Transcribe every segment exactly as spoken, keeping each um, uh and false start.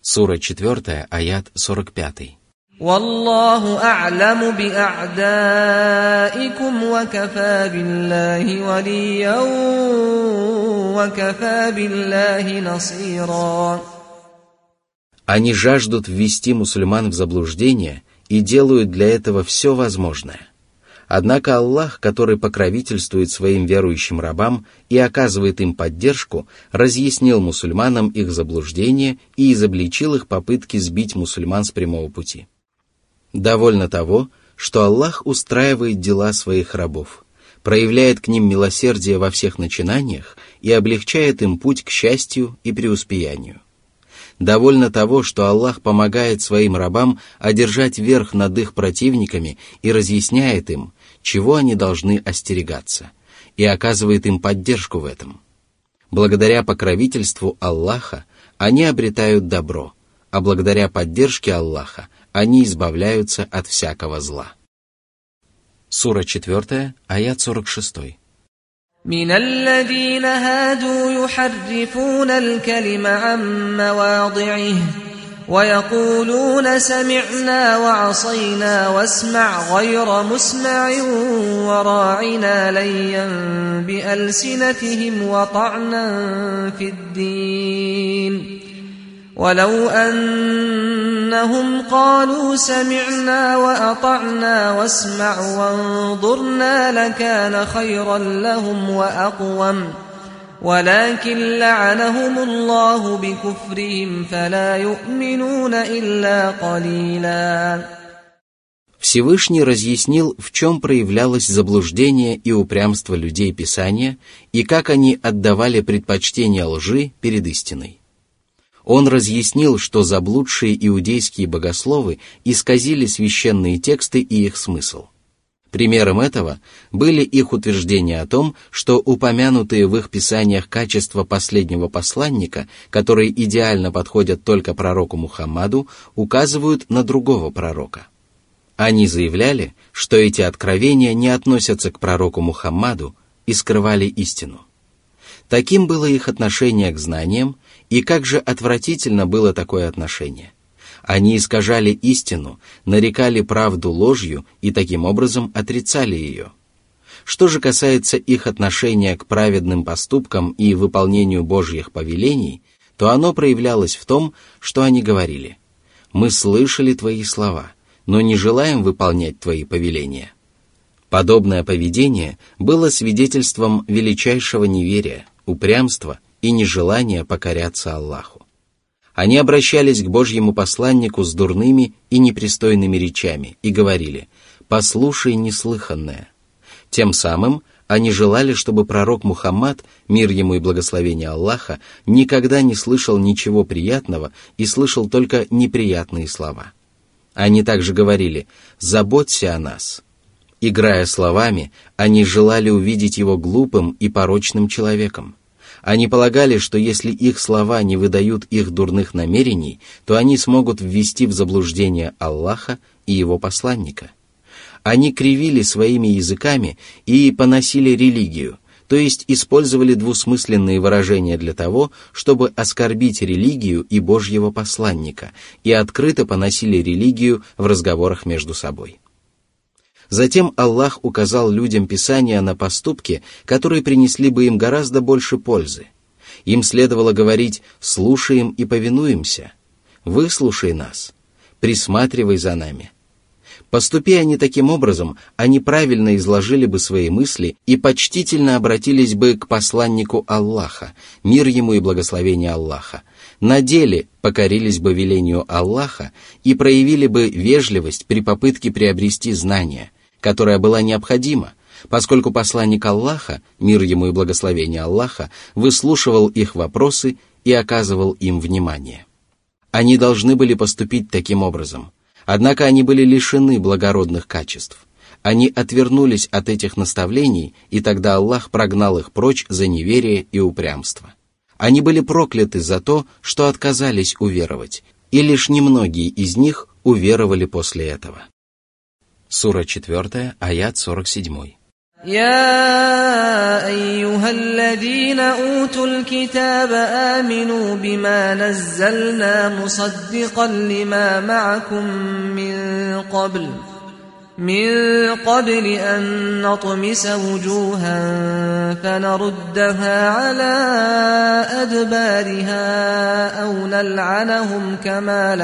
Сура четвёртая, аят сорок пятый. «Валлаху а'ляму би'а'даикум ва кафа биллахи валийян ва кафа биллахи насира». Они жаждут ввести мусульман в заблуждение и делают для этого все возможное. Однако Аллах, который покровительствует своим верующим рабам и оказывает им поддержку, разъяснил мусульманам их заблуждение и изобличил их попытки сбить мусульман с прямого пути. Довольно того, что Аллах устраивает дела своих рабов, проявляет к ним милосердие во всех начинаниях и облегчает им путь к счастью и преуспеянию. Довольно того, что Аллах помогает своим рабам одержать верх над их противниками и разъясняет им, чего они должны остерегаться, и оказывает им поддержку в этом. Благодаря покровительству Аллаха они обретают добро, а благодаря поддержке Аллаха они избавляются от всякого зла. Сура четвёртая, аят сорок шестой. من الذين هادوا يحرفون الكلم عن مواضعه ويقولون سمعنا وعصينا واسمع غير مسمع وراعنا ليا بألسنتهم وطعنا في الدين ولو أنهم قالوا سمعنا وأطعنا واسمع وانظرنا لكان خيرا لهم وأقوم ولكن لعنهم الله بكفرهم فلا يؤمنون إلا قليلا. Всевышний разъяснил, в чем проявлялось заблуждение и упрямство людей Писания и как они отдавали предпочтение лжи перед истиной. Он разъяснил, что заблудшие иудейские богословы исказили священные тексты и их смысл. Примером этого были их утверждения о том, что упомянутые в их писаниях качества последнего посланника, которые идеально подходят только пророку Мухаммаду, указывают на другого пророка. Они заявляли, что эти откровения не относятся к пророку Мухаммаду и скрывали истину. Таким было их отношение к знаниям, и как же отвратительно было такое отношение. Они искажали истину, нарекали правду ложью и таким образом отрицали ее. Что же касается их отношения к праведным поступкам и выполнению Божьих повелений, то оно проявлялось в том, что они говорили: «Мы слышали твои слова, но не желаем выполнять твои повеления». Подобное поведение было свидетельством величайшего неверия, упрямства и нежелания покоряться Аллаху. Они обращались к Божьему посланнику с дурными и непристойными речами и говорили: «Послушай неслыханное». Тем самым они желали, чтобы пророк Мухаммад, мир ему и благословение Аллаха, никогда не слышал ничего приятного и слышал только неприятные слова. Они также говорили: «Заботься о нас». Играя словами, они желали увидеть его глупым и порочным человеком. Они полагали, что если их слова не выдают их дурных намерений, то они смогут ввести в заблуждение Аллаха и его посланника. Они кривили своими языками и поносили религию, то есть использовали двусмысленные выражения для того, чтобы оскорбить религию и Божьего посланника, и открыто поносили религию в разговорах между собой. Затем Аллах указал людям Писания на поступки, которые принесли бы им гораздо больше пользы. Им следовало говорить: «Слушаем и повинуемся», «Выслушай нас», «Присматривай за нами». Поступи они таким образом, они правильно изложили бы свои мысли и почтительно обратились бы к посланнику Аллаха, мир ему и благословение Аллаха, на деле покорились бы велению Аллаха и проявили бы вежливость при попытке приобрести знания, которая была необходима, поскольку посланник Аллаха, мир ему и благословение Аллаха, выслушивал их вопросы и оказывал им внимание. Они должны были поступить таким образом, однако они были лишены благородных качеств. Они отвернулись от этих наставлений, и тогда Аллах прогнал их прочь за неверие и упрямство. Они были прокляты за то, что отказались уверовать, и лишь немногие из них уверовали после этого. Сура четвёртая, аят сорок седьмой. يا أيها الذين أوتوا الكتاب آمنوا بما نزلنا مصدقا لما معكم من قبل من قبل أن نطمس وجوها فنردها على أدبارها أو نلعنهم كما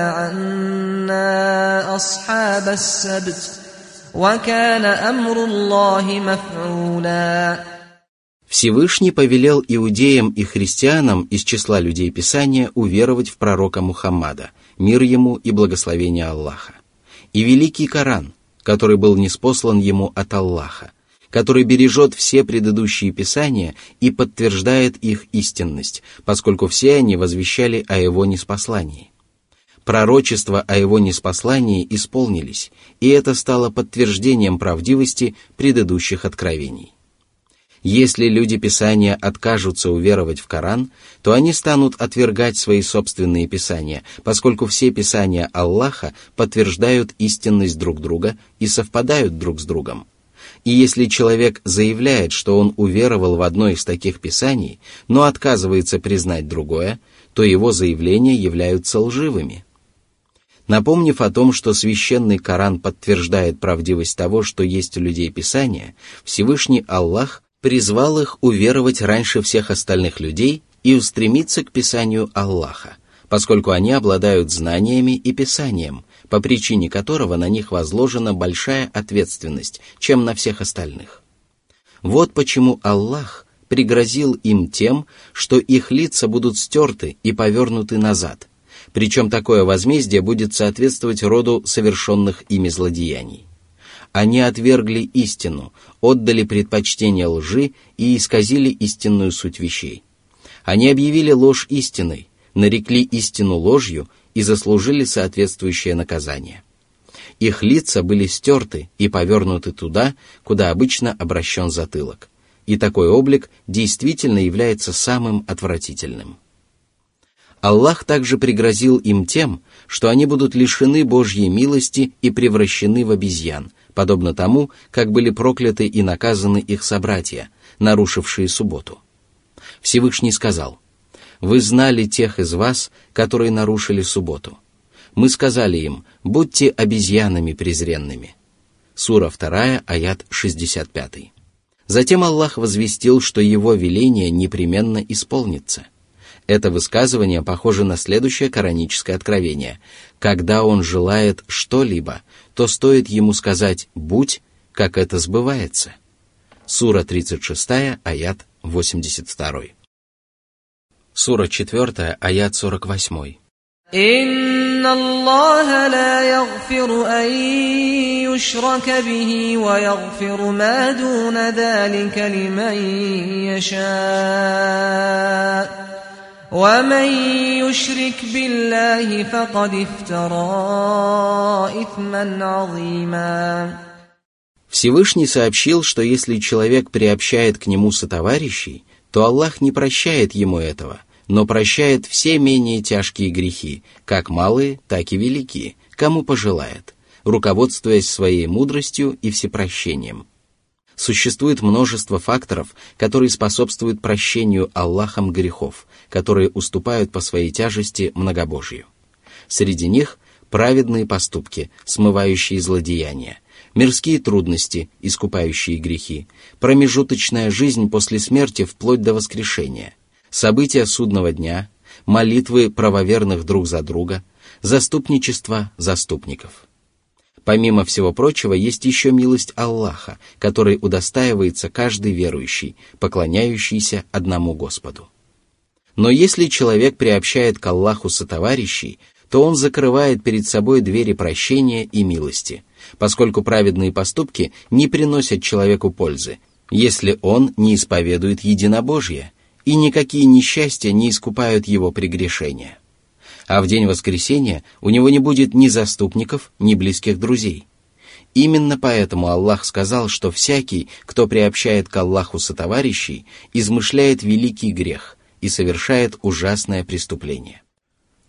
لعنا أصحاب السبت وكان أمر الله مفعولا. Всевышний повелел иудеям и христианам из числа людей Писания уверовать в пророка Мухаммада, мир ему и благословение Аллаха, и великий Коран, который был ниспослан ему от Аллаха, который бережет все предыдущие писания и подтверждает их истинность, поскольку все они возвещали о его ниспослании. Пророчества о его ниспослании исполнились, и это стало подтверждением правдивости предыдущих откровений. Если люди Писания откажутся уверовать в Коран, то они станут отвергать свои собственные Писания, поскольку все Писания Аллаха подтверждают истинность друг друга и совпадают друг с другом. И если человек заявляет, что он уверовал в одно из таких Писаний, но отказывается признать другое, то его заявления являются лживыми. Напомнив о том, что священный Коран подтверждает правдивость того, что есть у людей Писания, Всевышний Аллах призвал их уверовать раньше всех остальных людей и устремиться к Писанию Аллаха, поскольку они обладают знаниями и Писанием, по причине которого на них возложена большая ответственность, чем на всех остальных. Вот почему Аллах пригрозил им тем, что их лица будут стерты и повернуты назад, причем такое возмездие будет соответствовать роду совершенных ими злодеяний. Они отвергли истину, отдали предпочтение лжи и исказили истинную суть вещей. Они объявили ложь истиной, нарекли истину ложью и заслужили соответствующее наказание. Их лица были стерты и повернуты туда, куда обычно обращен затылок, и такой облик действительно является самым отвратительным. Аллах также пригрозил им тем, что они будут лишены Божьей милости и превращены в обезьян, подобно тому, как были прокляты и наказаны их собратья, нарушившие субботу. Всевышний сказал: «Вы знали тех из вас, которые нарушили субботу. Мы сказали им: будьте обезьянами презренными». Сура вторая, аят шестьдесят пять. Затем Аллах возвестил, что его веление непременно исполнится. Это высказывание похоже на следующее кораническое откровение: когда он желает что-либо, то стоит ему сказать «будь», как это сбывается. Сура тридцать шестая, аят восемьдесят два. Сура четвертая, аят сорок восемь. «Инна Аллаха ла ягфиру ан юшрака бихи ва ягфиру ма дуна залика лиман яша. وَمَنْ يُشْرِكْ بِاللَّهِ فَقَدِ افْتَرَى إِثْمًا عَظِيمًا». Всевышний сообщил, что если человек приобщает к нему сотоварищей, то Аллах не прощает ему этого, но прощает все менее тяжкие грехи, как малые, так и великие, кому пожелает, руководствуясь своей мудростью и всепрощением. Существует множество факторов, которые способствуют прощению Аллахом грехов, которые уступают по своей тяжести многобожию. Среди них праведные поступки, смывающие злодеяния, мирские трудности, искупающие грехи, промежуточная жизнь после смерти вплоть до воскрешения, события судного дня, молитвы правоверных друг за друга, заступничество заступников. Помимо всего прочего, есть еще милость Аллаха, которой удостаивается каждый верующий, поклоняющийся одному Господу. Но если человек приобщает к Аллаху сотоварищей, то он закрывает перед собой двери прощения и милости, поскольку праведные поступки не приносят человеку пользы, если он не исповедует единобожие, и никакие несчастья не искупают его прегрешения. А в день воскресения у него не будет ни заступников, ни близких друзей. Именно поэтому Аллах сказал, что всякий, кто приобщает к Аллаху сотоварищей, измышляет великий грех и совершает ужасное преступление.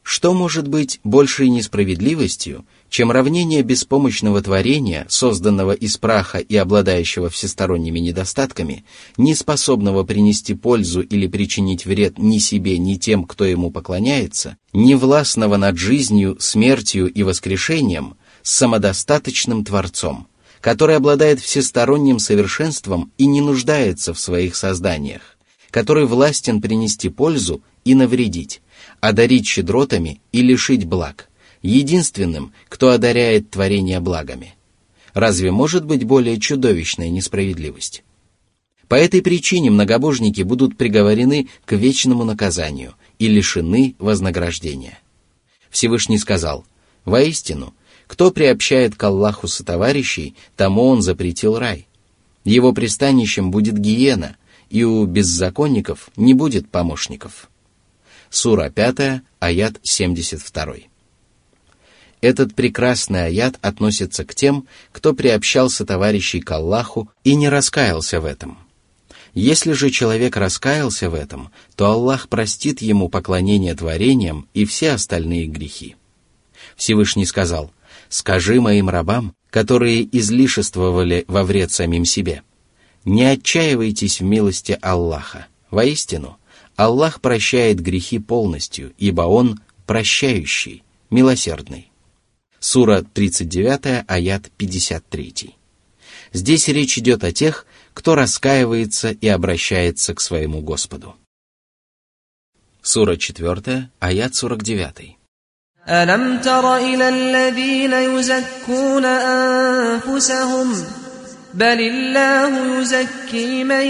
Что может быть большей несправедливостью, чем равнение беспомощного творения, созданного из праха и обладающего всесторонними недостатками, не способного принести пользу или причинить вред ни себе, ни тем, кто ему поклоняется, не властного над жизнью, смертью и воскрешением, с самодостаточным Творцом, который обладает всесторонним совершенством и не нуждается в своих созданиях, который властен принести пользу и навредить, одарить щедротами и лишить благ, единственным, кто одаряет творение благами. Разве может быть более чудовищная несправедливость? По этой причине многобожники будут приговорены к вечному наказанию и лишены вознаграждения. Всевышний сказал: «Воистину, кто приобщает к Аллаху сотоварищей, тому он запретил рай. Его пристанищем будет гиена, и у беззаконников не будет помощников». Сура пятая, аят семьдесят два. Этот прекрасный аят относится к тем, кто приобщал сотоварищей к Аллаху и не раскаялся в этом. Если же человек раскаялся в этом, то Аллах простит ему поклонение творениям и все остальные грехи. Всевышний сказал: «Скажи моим рабам, которые излишествовали во вред самим себе, не отчаивайтесь в милости Аллаха. Воистину, Аллах прощает грехи полностью, ибо Он прощающий, милосердный». Сура тридцать девять, аят пятьдесят три. Здесь речь идет о тех, кто раскаивается и обращается к своему Господу. Сура четыре, аят сорок девять. أَلَمْ تَرَ إِلَى الَّذِينَ يُزَكُّونَ أَنفُسَهُمْ بَلِ اللَّهُ يُزَكِّي مَن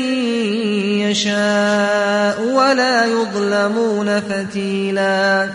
يَشَاءُ وَلَا يُظْلَمُونَ فَتِيلًا.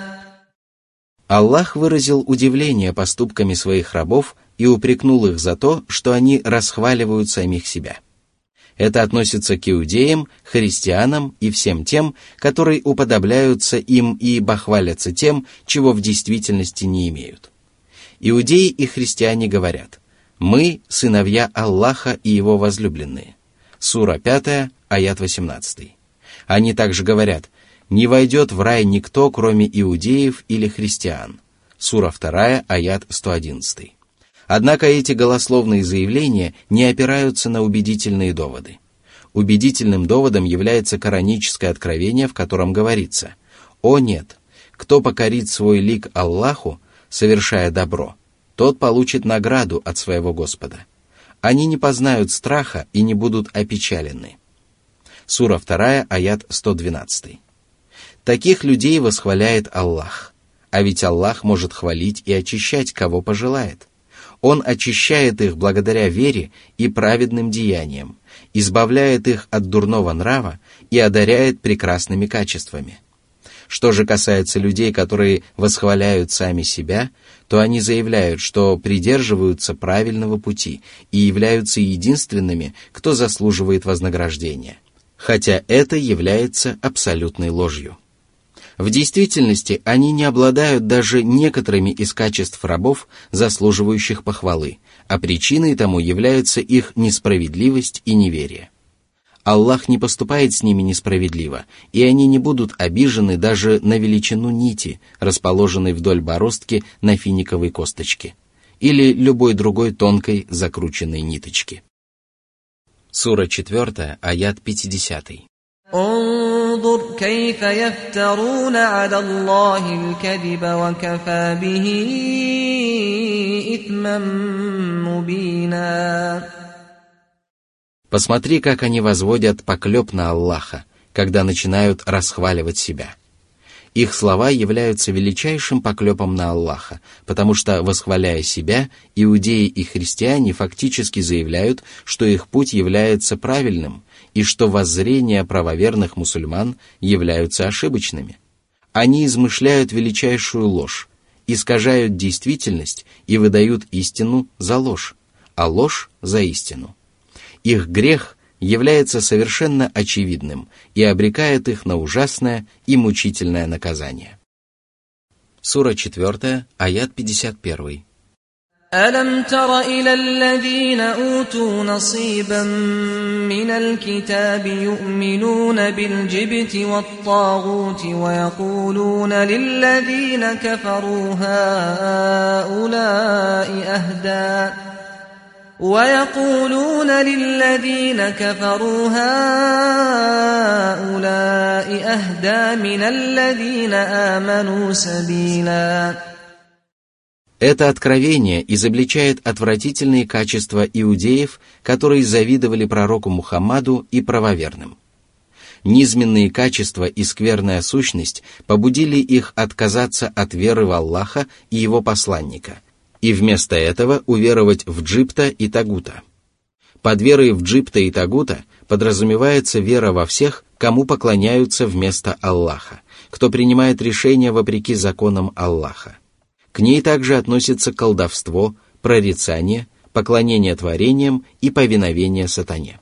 Аллах выразил удивление поступками своих рабов и упрекнул их за то, что они расхваливают самих себя. Это относится к иудеям, христианам и всем тем, которые уподобляются им и бахвалятся тем, чего в действительности не имеют. Иудеи и христиане говорят: «Мы – сыновья Аллаха и Его возлюбленные». Сура пятая, аят восемнадцатый. Они также говорят: «Не войдет в рай никто, кроме иудеев или христиан». Сура вторая, аят сто одиннадцатый. Однако эти голословные заявления не опираются на убедительные доводы. Убедительным доводом является кораническое откровение, в котором говорится: «О нет, кто покорит свой лик Аллаху, совершая добро, тот получит награду от своего Господа. Они не познают страха и не будут опечалены». Сура вторая, аят сто двенадцатый. Таких людей восхваляет Аллах, а ведь Аллах может хвалить и очищать, кого пожелает. Он очищает их благодаря вере и праведным деяниям, избавляет их от дурного нрава и одаряет прекрасными качествами. Что же касается людей, которые восхваляют сами себя, то они заявляют, что придерживаются правильного пути и являются единственными, кто заслуживает вознаграждения, хотя это является абсолютной ложью. В действительности они не обладают даже некоторыми из качеств рабов, заслуживающих похвалы, а причиной тому является их несправедливость и неверие. Аллах не поступает с ними несправедливо, и они не будут обижены даже на величину нити, расположенной вдоль бороздки на финиковой косточке, или любой другой тонкой закрученной ниточки. Сура четыре, аят пятидесятый. انظر كيف يفترون على الله الكذب وكفى به إثما مبينا. Посмотри, как они возводят поклеп на Аллаха, когда начинают расхваливать себя. Их слова являются величайшим поклепом на Аллаха, потому что, восхваляя себя, иудеи и христиане фактически заявляют, что их путь является правильным и что воззрения правоверных мусульман являются ошибочными. Они измышляют величайшую ложь, искажают действительность и выдают истину за ложь, а ложь за истину. Их грех является совершенно очевидным и обрекает их на ужасное и мучительное наказание. Сура четыре, аят пятьдесят один. ألم تر إلى الذين أوتوا نصيبا من الكتاب يؤمنون بالجبت والطاغوت ويقولون للذين كفروا هؤلاء أهدى ويقولون للذين كفروا هؤلاء أهدى من الذين آمنوا سبيلا. Это откровение изобличает отвратительные качества иудеев, которые завидовали пророку Мухаммаду и правоверным. Низменные качества и скверная сущность побудили их отказаться от веры в Аллаха и его посланника, и вместо этого уверовать в Джибта и Тагута. Под верой в Джибта и Тагута подразумевается вера во всех, кому поклоняются вместо Аллаха, кто принимает решения вопреки законам Аллаха. К ней также относятся колдовство, прорицание, поклонение творениям и повиновение сатане.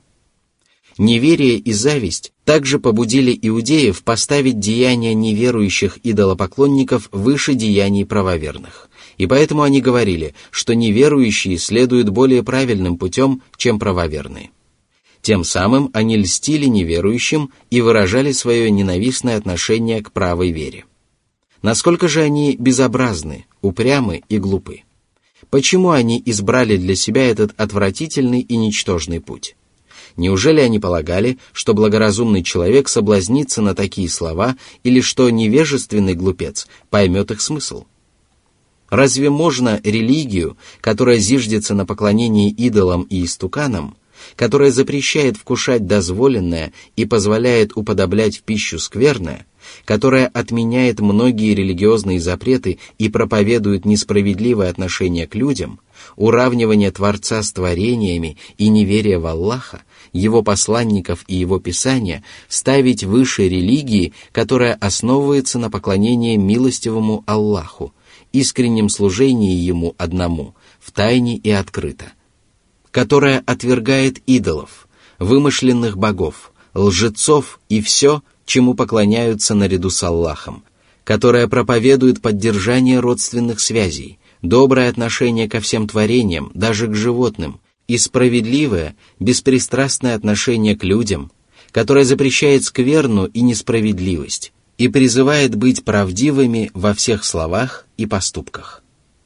Неверие и зависть также побудили иудеев поставить деяния неверующих идолопоклонников выше деяний правоверных, и поэтому они говорили, что неверующие следуют более правильным путем, чем правоверные. Тем самым они льстили неверующим и выражали свое ненавистное отношение к правой вере. Насколько же они безобразны, упрямы и глупы? Почему они избрали для себя этот отвратительный и ничтожный путь? Неужели они полагали, что благоразумный человек соблазнится на такие слова или что невежественный глупец поймет их смысл? Разве можно религию, которая зиждется на поклонении идолам и истуканам, которая запрещает вкушать дозволенное и позволяет уподоблять в пищу скверное, которая отменяет многие религиозные запреты и проповедует несправедливое отношение к людям, уравнивание Творца с творениями и неверие в Аллаха, Его посланников и Его Писания, ставить выше религии, которая основывается на поклонении милостивому Аллаху, искреннем служении Ему одному, в тайне и открыто, которая отвергает идолов, вымышленных богов, лжецов и все, чему поклоняются наряду с Аллахом, которая проповедует поддержание родственных связей, доброе отношение ко всем творениям, даже к животным, и справедливое, беспристрастное отношение к людям, которая запрещает скверну и несправедливость и призывает быть правдивыми во всех словах и поступках.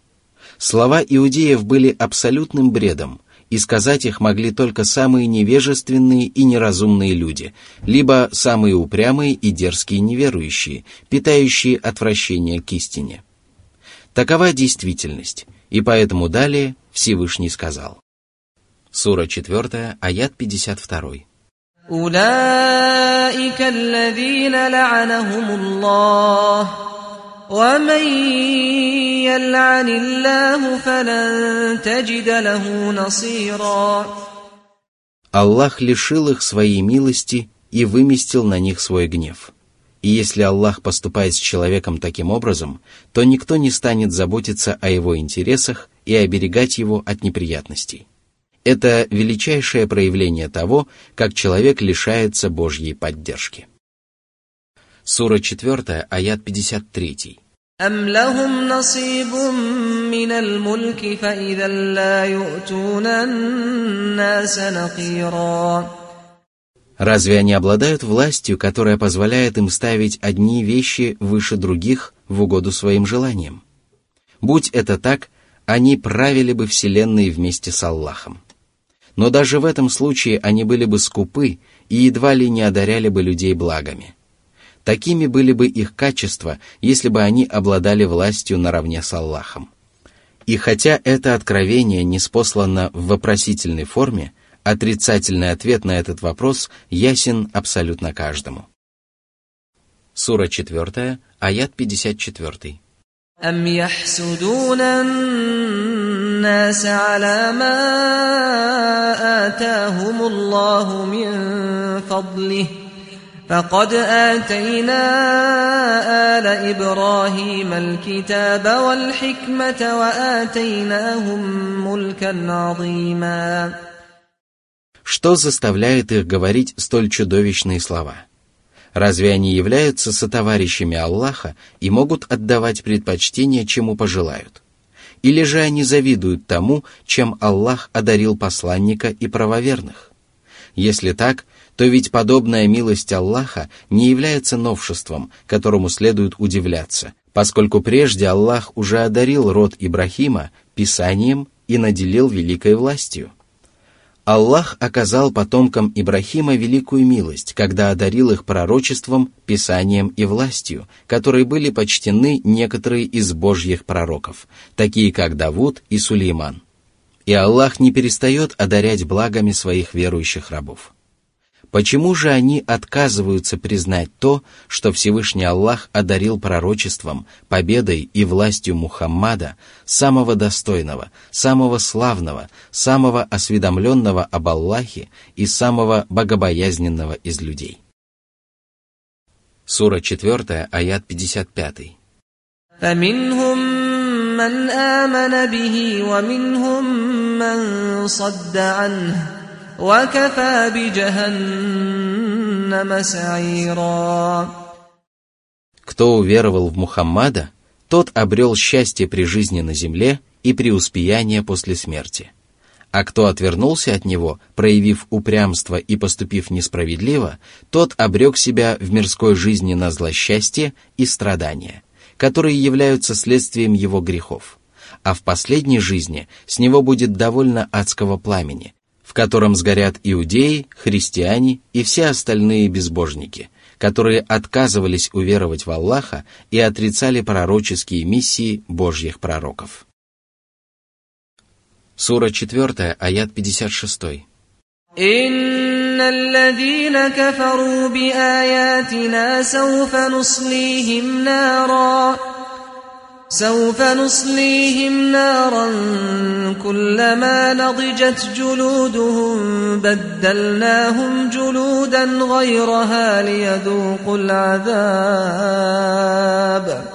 Слова иудеев были абсолютным бредом, и сказать их могли только самые невежественные и неразумные люди, либо самые упрямые и дерзкие неверующие, питающие отвращение к истине. Такова действительность, и поэтому далее Всевышний сказал. Сура четвёртая, аят пятьдесят два. أولئك الذين لعنهم الله ومن يلعن الله فلن تجد له نصيرا. Аллах лишил их своей милости и выместил на них свой гнев. И если Аллах поступает с человеком таким образом, то никто не станет заботиться о его интересах и оберегать его от неприятностей. Это величайшее проявление того, как человек лишается Божьей поддержки. Сура четвёртая, аят пятьдесят три. أَمْ لَهُمْ نَصِيبٌ مِّنَ الْمُلْكِ فَإِذًا لَّا يُؤْتُونَ النَّاسَ نَقِيرًا. Разве они обладают властью, которая позволяет им ставить одни вещи выше других в угоду своим желаниям? Будь это так, они правили бы вселенной вместе с Аллахом. Но даже в этом случае они были бы скупы и едва ли не одаряли бы людей благами. Такими были бы их качества, если бы они обладали властью наравне с Аллахом. И хотя это откровение ниспослано в вопросительной форме, отрицательный ответ на этот вопрос ясен абсолютно каждому. Сура четвёртая, аят пятьдесят четыре. أَمْ يَحْسُدُونَ النَّاسَ عَلَى مَا آتَاهُمُ اللَّهُ مِنْ فَضْلِهِ فَقَدْ آتَيْنَا آلَ إِبْرَاهِيمَ الْكِتَابَ وَالْحِكْمَةَ وَآتَيْنَاهُمْ مُلْكًا عَظِيمًا. Что заставляет их говорить столь чудовищные слова? Разве они являются сотоварищами Аллаха и могут отдавать предпочтение, чему пожелают? Или же они завидуют тому, чем Аллах одарил посланника и правоверных? Если так, то ведь подобная милость Аллаха не является новшеством, которому следует удивляться, поскольку прежде Аллах уже одарил род Ибрахима писанием и наделил великой властью. Аллах оказал потомкам Ибрахима великую милость, когда одарил их пророчеством, писанием и властью, которой были почтены некоторые из божьих пророков, такие как Давуд и Сулейман. И Аллах не перестает одарять благами своих верующих рабов. Почему же они отказываются признать то, что Всевышний Аллах одарил пророчеством, победой и властью Мухаммада, самого достойного, самого славного, самого осведомленного об Аллахе и самого богобоязненного из людей? Сура четыре, аят пятьдесят пять. فَمِنْهُمْ مَنْ آمَنَ بِهِ وَمِنْهُمْ مَنْ صَدَّ عَنْهُ وَكَفَى بِجَهَنَّمَ سَعِيرًا. Кто уверовал в Мухаммада, тот обрел счастье при жизни на земле и преуспеяние после смерти. А кто отвернулся от него, проявив упрямство и поступив несправедливо, тот обрек себя в мирской жизни на злосчастье и страдания, которые являются следствием его грехов. А в последней жизни с него будет довольно адского пламени, в котором сгорят иудеи, христиане и все остальные безбожники, которые отказывались уверовать в Аллаха и отрицали пророческие миссии Божьих пророков. Сура четыре, аят пятьдесят шесть. إِنَّ الَّذِينَ كَفَرُوا بِآيَاتِنَا سَوْفَ نُصْلِيهِمْ نَارًا سوف نصليهم نارا كلما نضجت جلودهم بدلناهم جلودا غيرها ليذوقوا العذاب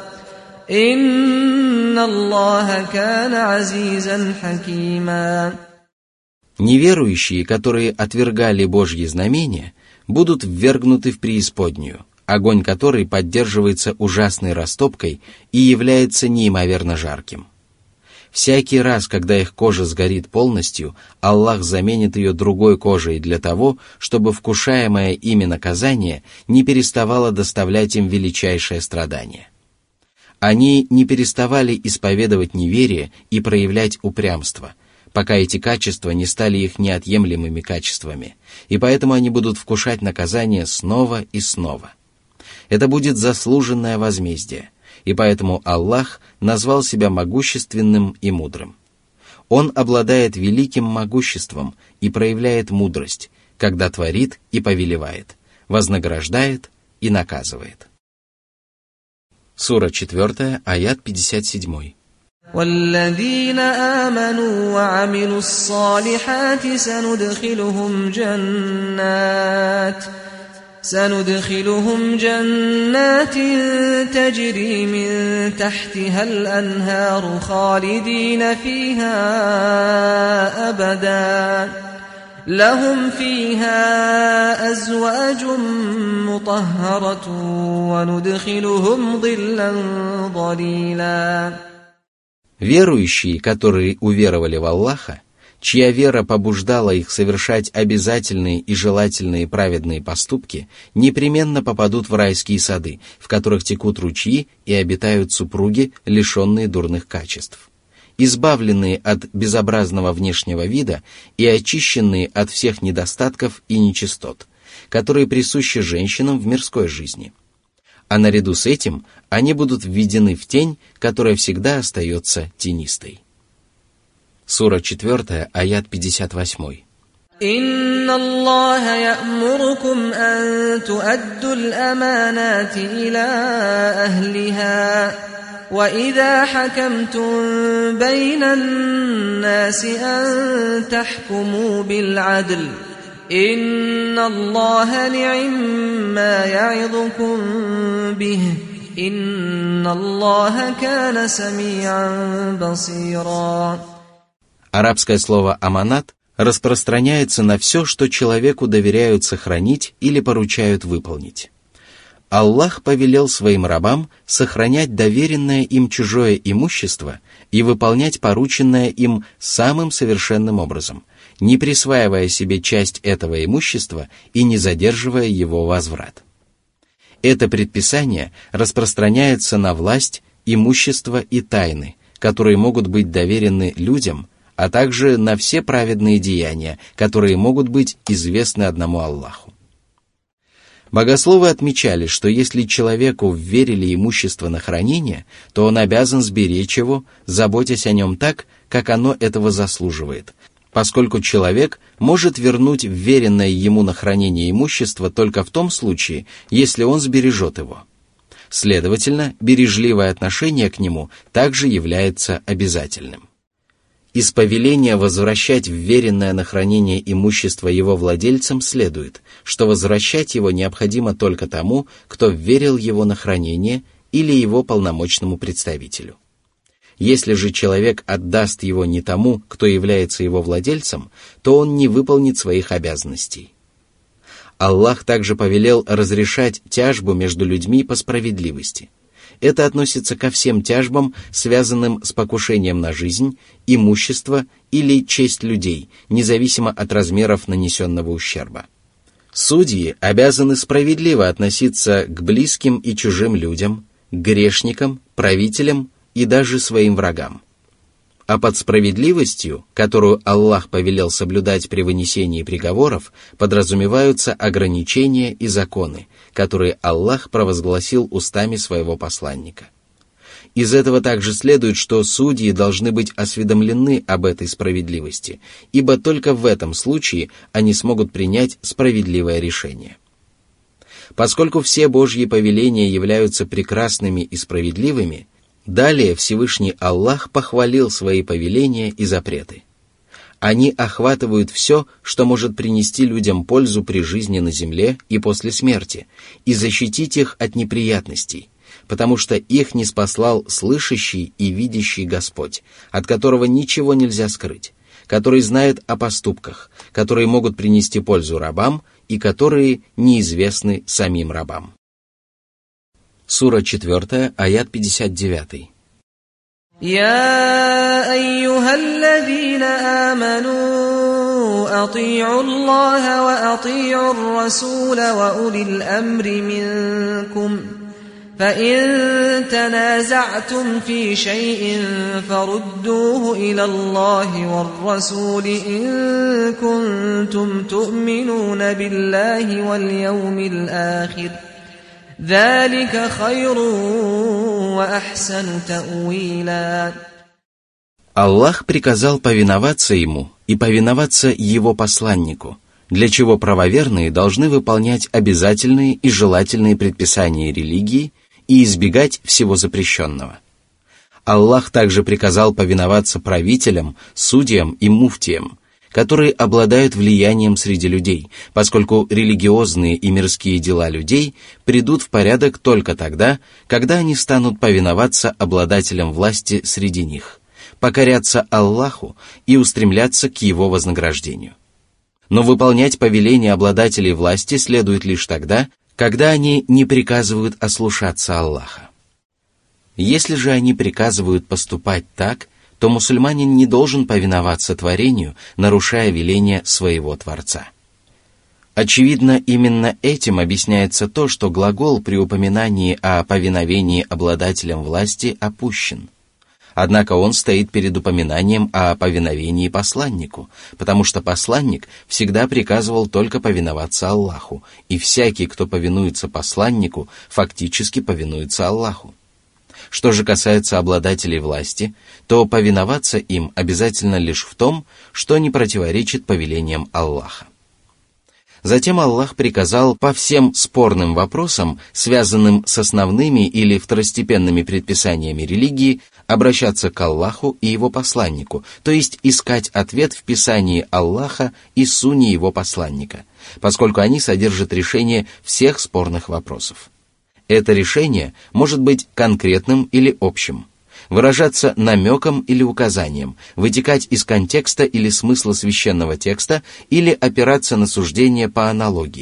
إن الله كان عزيزا حكيما. Неверующие, которые отвергали Божьи знамения, будут ввергнуты в преисподнюю, огонь которой поддерживается ужасной растопкой и является неимоверно жарким. Всякий раз, когда их кожа сгорит полностью, Аллах заменит ее другой кожей для того, чтобы вкушаемое ими наказание не переставало доставлять им величайшее страдание. Они не переставали исповедовать неверие и проявлять упрямство, пока эти качества не стали их неотъемлемыми качествами, и поэтому они будут вкушать наказание снова и снова. Это будет заслуженное возмездие, и поэтому Аллах назвал себя могущественным и мудрым. Он обладает великим могуществом и проявляет мудрость, когда творит и повелевает, вознаграждает и наказывает. Сура четыре, аят пятьдесят семь. والذين آمنوا وعملوا الصالحات سندخلهم جنات سندخلهم جنات تجري من تحتها الأنهار خالدين فيها أبدا لهم فيها أزواج مطهرة وندخلهم ظلا ظليلا. Верующие, которые уверовали в Аллаха, чья вера побуждала их совершать обязательные и желательные праведные поступки, непременно попадут в райские сады, в которых текут ручьи и обитают супруги, лишенные дурных качеств, избавленные от безобразного внешнего вида и очищенные от всех недостатков и нечистот, которые присущи женщинам в мирской жизни. А наряду с этим они будут введены в тень, которая всегда остается тенистой. Сура четыре, аят пятьдесят восемь. إن الله يأمركم أن تؤدوا الأمانات إلى أهلها وإذا حكمتم بين الناس أن تحكموا بالعدل إن الله نعما يعظكم به إن الله كان سميعا بصيرا. Арабское слово «аманат» распространяется на все, что человеку доверяют сохранить или поручают выполнить. Аллах повелел своим рабам сохранять доверенное им чужое имущество и выполнять порученное им самым совершенным образом, не присваивая себе часть этого имущества и не задерживая его возврат. Это предписание распространяется на власть, имущество и тайны, которые могут быть доверены людям, а также на все праведные деяния, которые могут быть известны одному Аллаху. Богословы отмечали, что если человеку вверили имущество на хранение, то он обязан сберечь его, заботясь о нем так, как оно этого заслуживает, поскольку человек может вернуть вверенное ему на хранение имущество только в том случае, если он сбережет его. Следовательно, бережливое отношение к нему также является обязательным. Из повеления возвращать вверенное на хранение имущество его владельцам следует, что возвращать его необходимо только тому, кто вверил его на хранение, или его полномочному представителю. Если же человек отдаст его не тому, кто является его владельцем, то он не выполнит своих обязанностей. Аллах также повелел разрешать тяжбу между людьми по справедливости. Это относится ко всем тяжбам, связанным с покушением на жизнь, имущество или честь людей, независимо от размеров нанесенного ущерба. Судьи обязаны справедливо относиться к близким и чужим людям, к грешникам, правителям и даже своим врагам. А под справедливостью, которую Аллах повелел соблюдать при вынесении приговоров, подразумеваются ограничения и законы, которые Аллах провозгласил устами своего посланника. Из этого также следует, что судьи должны быть осведомлены об этой справедливости, ибо только в этом случае они смогут принять справедливое решение. Поскольку все Божьи повеления являются прекрасными и справедливыми, далее Всевышний Аллах похвалил свои повеления и запреты. Они охватывают все, что может принести людям пользу при жизни на земле и после смерти, и защитить их от неприятностей, потому что их ниспослал слышащий и видящий Господь, от которого ничего нельзя скрыть, который знает о поступках, которые могут принести пользу рабам и которые неизвестны самим рабам. Сура четвёртая, аят пятьдесят девять. يا أيها الذين آمنوا أطيعوا الله وأطيعوا الرسول وأولي الأمر منكم فإن تنازعتم في شيء فردوه إلى الله والرسول إن كنتم تؤمنون بالله واليوم الآخر ذلك خير وأحسن تأويلا. Аллах приказал повиноваться Ему и повиноваться Его посланнику, для чего правоверные должны выполнять обязательные и желательные предписания религии и избегать всего запрещенного. Аллах также приказал повиноваться правителям, судьям и муфтиям, которые обладают влиянием среди людей, поскольку религиозные и мирские дела людей придут в порядок только тогда, когда они станут повиноваться обладателям власти среди них, покоряться Аллаху и устремляться к Его вознаграждению. Но выполнять повеления обладателей власти следует лишь тогда, когда они не приказывают ослушаться Аллаха. Если же они приказывают поступать так, то мусульманин не должен повиноваться творению, нарушая веления своего Творца. Очевидно, именно этим объясняется то, что глагол при упоминании о повиновении обладателям власти опущен. Однако он стоит перед упоминанием о повиновении посланнику, потому что посланник всегда приказывал только повиноваться Аллаху, и всякий, кто повинуется посланнику, фактически повинуется Аллаху. Что же касается обладателей власти, то повиноваться им обязательно лишь в том, что не противоречит повелениям Аллаха. Затем Аллах приказал по всем спорным вопросам, связанным с основными или второстепенными предписаниями религии, обращаться к Аллаху и Его посланнику, то есть искать ответ в Писании Аллаха и Сунне Его посланника, поскольку они содержат решение всех спорных вопросов. Это решение может быть конкретным или общим, выражаться намеком или указанием, вытекать из контекста или смысла священного текста или опираться на суждение по аналогии,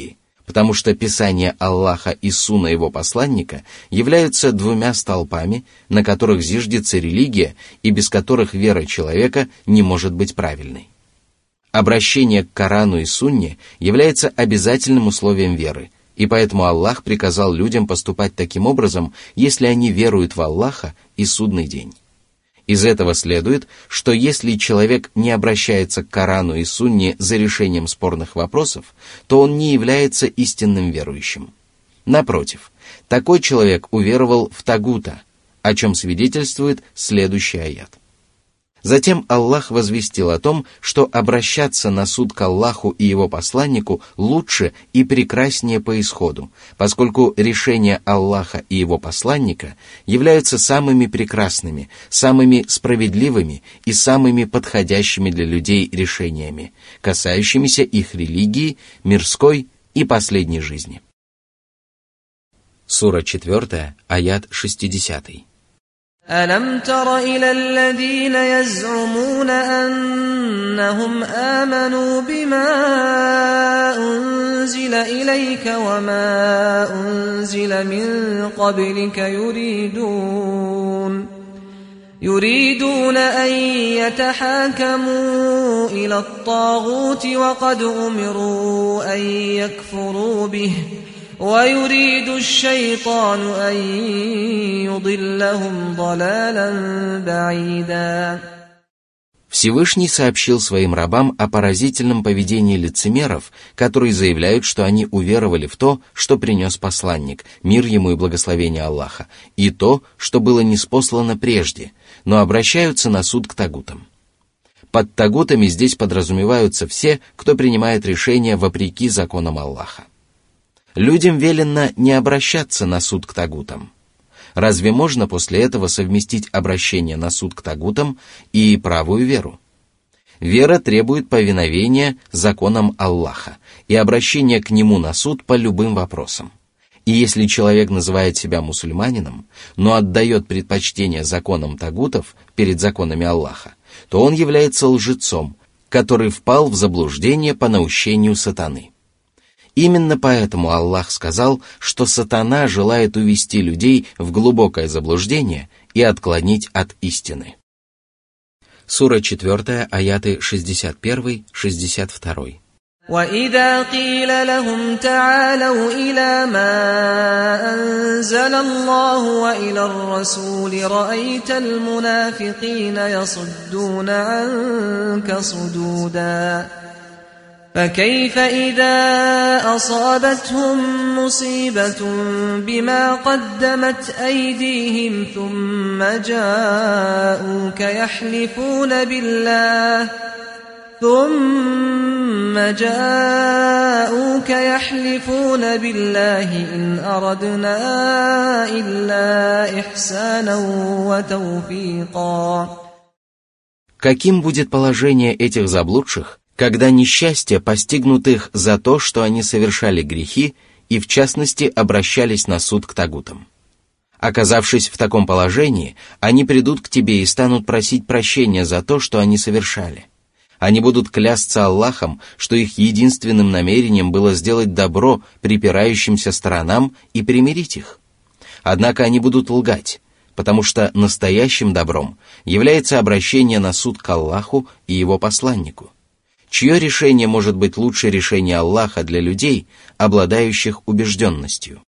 потому что Писание Аллаха и Сунна Его посланника являются двумя столпами, на которых зиждется религия и без которых вера человека не может быть правильной. Обращение к Корану и Сунне является обязательным условием веры, и поэтому Аллах приказал людям поступать таким образом, если они веруют в Аллаха и судный день. Из этого следует, что если человек не обращается к Корану и Сунне за решением спорных вопросов, то он не является истинным верующим. Напротив, такой человек уверовал в тагута, о чем свидетельствует следующий аят. Затем Аллах возвестил о том, что обращаться на суд к Аллаху и Его посланнику лучше и прекраснее по исходу, поскольку решения Аллаха и Его посланника являются самыми прекрасными, самыми справедливыми и самыми подходящими для людей решениями, касающимися их религии, мирской и последней жизни. Сура четвёртая, аят шестидесятый. ألم تر إلى الذين يزعمون أنهم آمنوا بما أنزل إليك وما أنزل من قبلك يريدون يريدون أن يتحاكموا إلى الطاغوت وقد أمروا أن يكفروا به ويريد الشيطان أن يضلهم ضلالا بعيدا. Всевышний сообщил своим рабам о поразительном поведении лицемеров, которые заявляют, что они уверовали в то, что принес посланник, мир ему и благословение Аллаха, и то, что было ниспослано прежде, но обращаются на суд к тагутам. Под тагутами здесь подразумеваются все, кто принимает решения вопреки законам Аллаха. Людям велено не обращаться на суд к тагутам. Разве можно после этого совместить обращение на суд к тагутам и правую веру? Вера требует повиновения законам Аллаха и обращения к Нему на суд по любым вопросам. И если человек называет себя мусульманином, но отдает предпочтение законам тагутов перед законами Аллаха, то он является лжецом, который впал в заблуждение по наущению сатаны. Именно поэтому Аллах сказал, что сатана желает увести людей в глубокое заблуждение и отклонить от истины. Сура четвёртая, аяты шестьдесят один — шестьдесят два. وَإِذَا قِيلَ لَهُمْ تَعَالَوْا إِلَى مَا أَنزَلَ اللَّهُ وَإِلَى الرَّسُولِ رَأَيْتَ الْمُنَافِقِينَ يَصُدُّونَ عَنكَ صُدُودًا فكيف إذا أصابتهم مصيبة بما قدمت أيديهم ثم جاءوك يحلفون بالله ثم جاءوك يحلفون بالله إن أردنا إلا إحسانا وتوفيقا. Каким будет положение этих заблудших, когда несчастья постигнут их за то, что они совершали грехи и, в частности, обращались на суд к тагутам? Оказавшись в таком положении, они придут к тебе и станут просить прощения за то, что они совершали. Они будут клясться Аллахом, что их единственным намерением было сделать добро припирающимся сторонам и примирить их. Однако они будут лгать, потому что настоящим добром является обращение на суд к Аллаху и Его посланнику. Чье решение может быть лучше решения Аллаха для людей, обладающих убежденностью?